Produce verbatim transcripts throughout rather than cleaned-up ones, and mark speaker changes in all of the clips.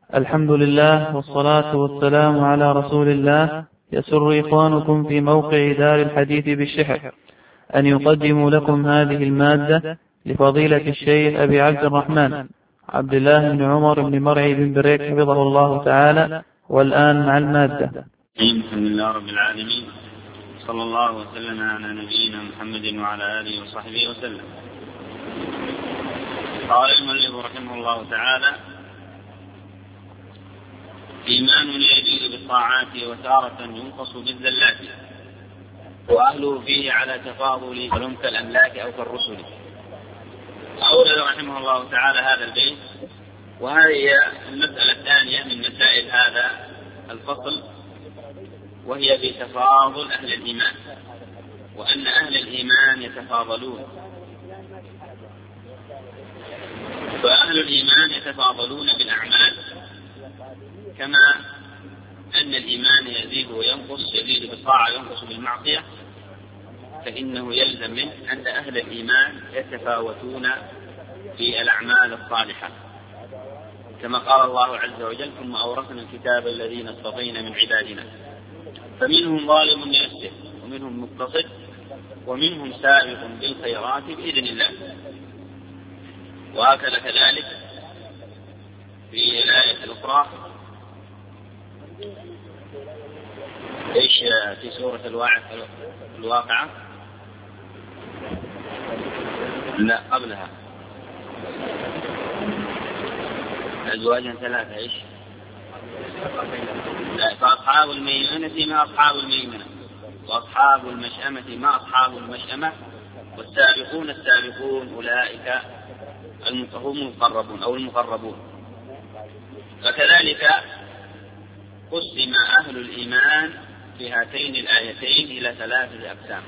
Speaker 1: الحمد لله والصلاة والسلام على رسول الله. يسر إخوانكم في موقع دار الحديث بالشحر أن يقدموا لكم هذه المادة لفضيلة الشيخ أبي عبد الرحمن عبد الله بن عمر بن مرعي بن بريك حفظه الله تعالى. والآن مع المادة.
Speaker 2: الحمد لله رب العالمين، صلى الله وسلم على نبينا محمد وعلى آله وصحبه وسلم. قال المؤلف رحمه الله تعالى: إيمان يزيد بالطاعات وتارة ينقص بالزلات، وأهله فيه على تفاضل ولم كالأملاك أو كالرسل. أورد رحمه الله تعالى هذا البيت، وهذه المسألة الثانية من مسائل هذا الفصل، وهي في تفاضل أهل الإيمان، وأن أهل الإيمان يتفاضلون. فأهل الإيمان يتفاضلون بالأعمال، كما أن الإيمان يزيد وينقص، يزيد بالطاعة وينقص بالمعصية، فإنه يلزم منه أن أهل الإيمان يتفاوتون في الأعمال الصالحة، كما قال الله عز وجل: ثم أورثنا الكتاب الذين اصطفينا من عبادنا فمنهم ظالم لنفسه ومنهم مقتصد ومنهم سابق بالخيرات بإذن الله. وهكذا كذلك في الآية الأخرى إيش في سورة الواقعة؟ لا، قبلها أزواجا ثلاثة إيش؟ فأصحاب الميمنة ما أصحاب الميمنة، وأصحاب المشأمة ما أصحاب المشأمة، والسابقون السابقون أولئك هم المقربون أو المقربون. فكذلك قسم أهل الإيمان في هاتين الآيتين إلى ثلاثة أقسام.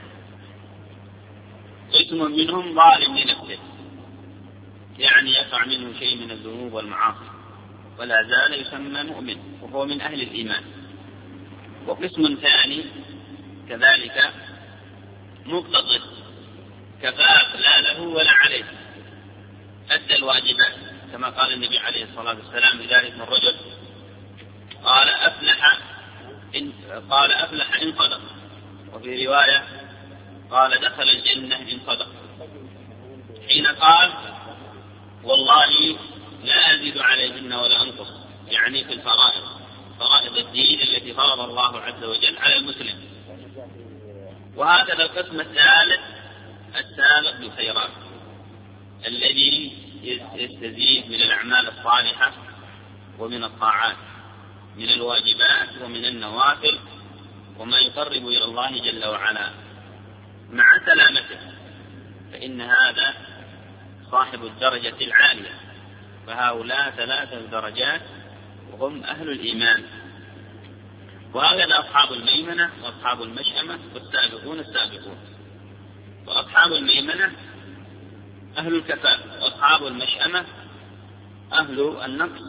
Speaker 2: قسم منهم ظالم لنفسه، يعني يقع منه شيء من الذنوب والمعاصي ولا زال يسمى مؤمن وهو من أهل الإيمان. وقسم ثاني كذلك مقتصد، كفاف لا له ولا عليه، أدى الواجبات، كما قال النبي عليه الصلاة والسلام لذلك من رجل قال أفلح إن قال أفلح إن صدق، وفي رواية قال دخل الجنة إن صدق، حين قال والله لا أزيد عليهن ولا أنقص، يعني في الفرائض، فرائض الدين التي فرض الله عز وجل على المسلم. وهكذا القسم الثالث السابق بالخيرات، الذي يستزيد من الأعمال الصالحة ومن الطاعات، من الواجبات ومن النوافل، وما يقرب إلى الله جل وعلا مع سلامته، فإن هذا صاحب الدرجة العالية. فهؤلاء ثلاثة درجات وهم أهل الإيمان. وهكذا أصحاب الميمنة وأصحاب المشأمة والسابقون السابقون. وأصحاب الميمنة أهل الكفاف، وأصحاب المشأمة أهل النقص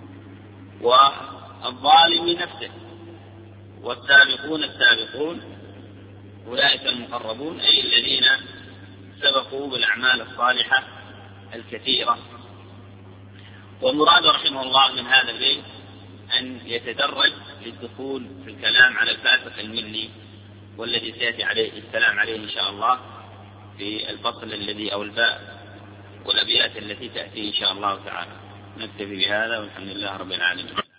Speaker 2: والظالم لنفسه، والسابقون السابقون أولئك المقربون، أي الذين سبقوا بالأعمال الصالحة الكثيرة. والمراد رحمه الله من هذا البيت أن يتدرج للدخول في الكلام على الفاسق الملي، والذي سيأتي عليه السلام عليه إن شاء الله في الفصل الذي أو الباء والأبيات التي تأتي إن شاء الله تعالى. نكتفي بهذا والحمد لله رب العالمين.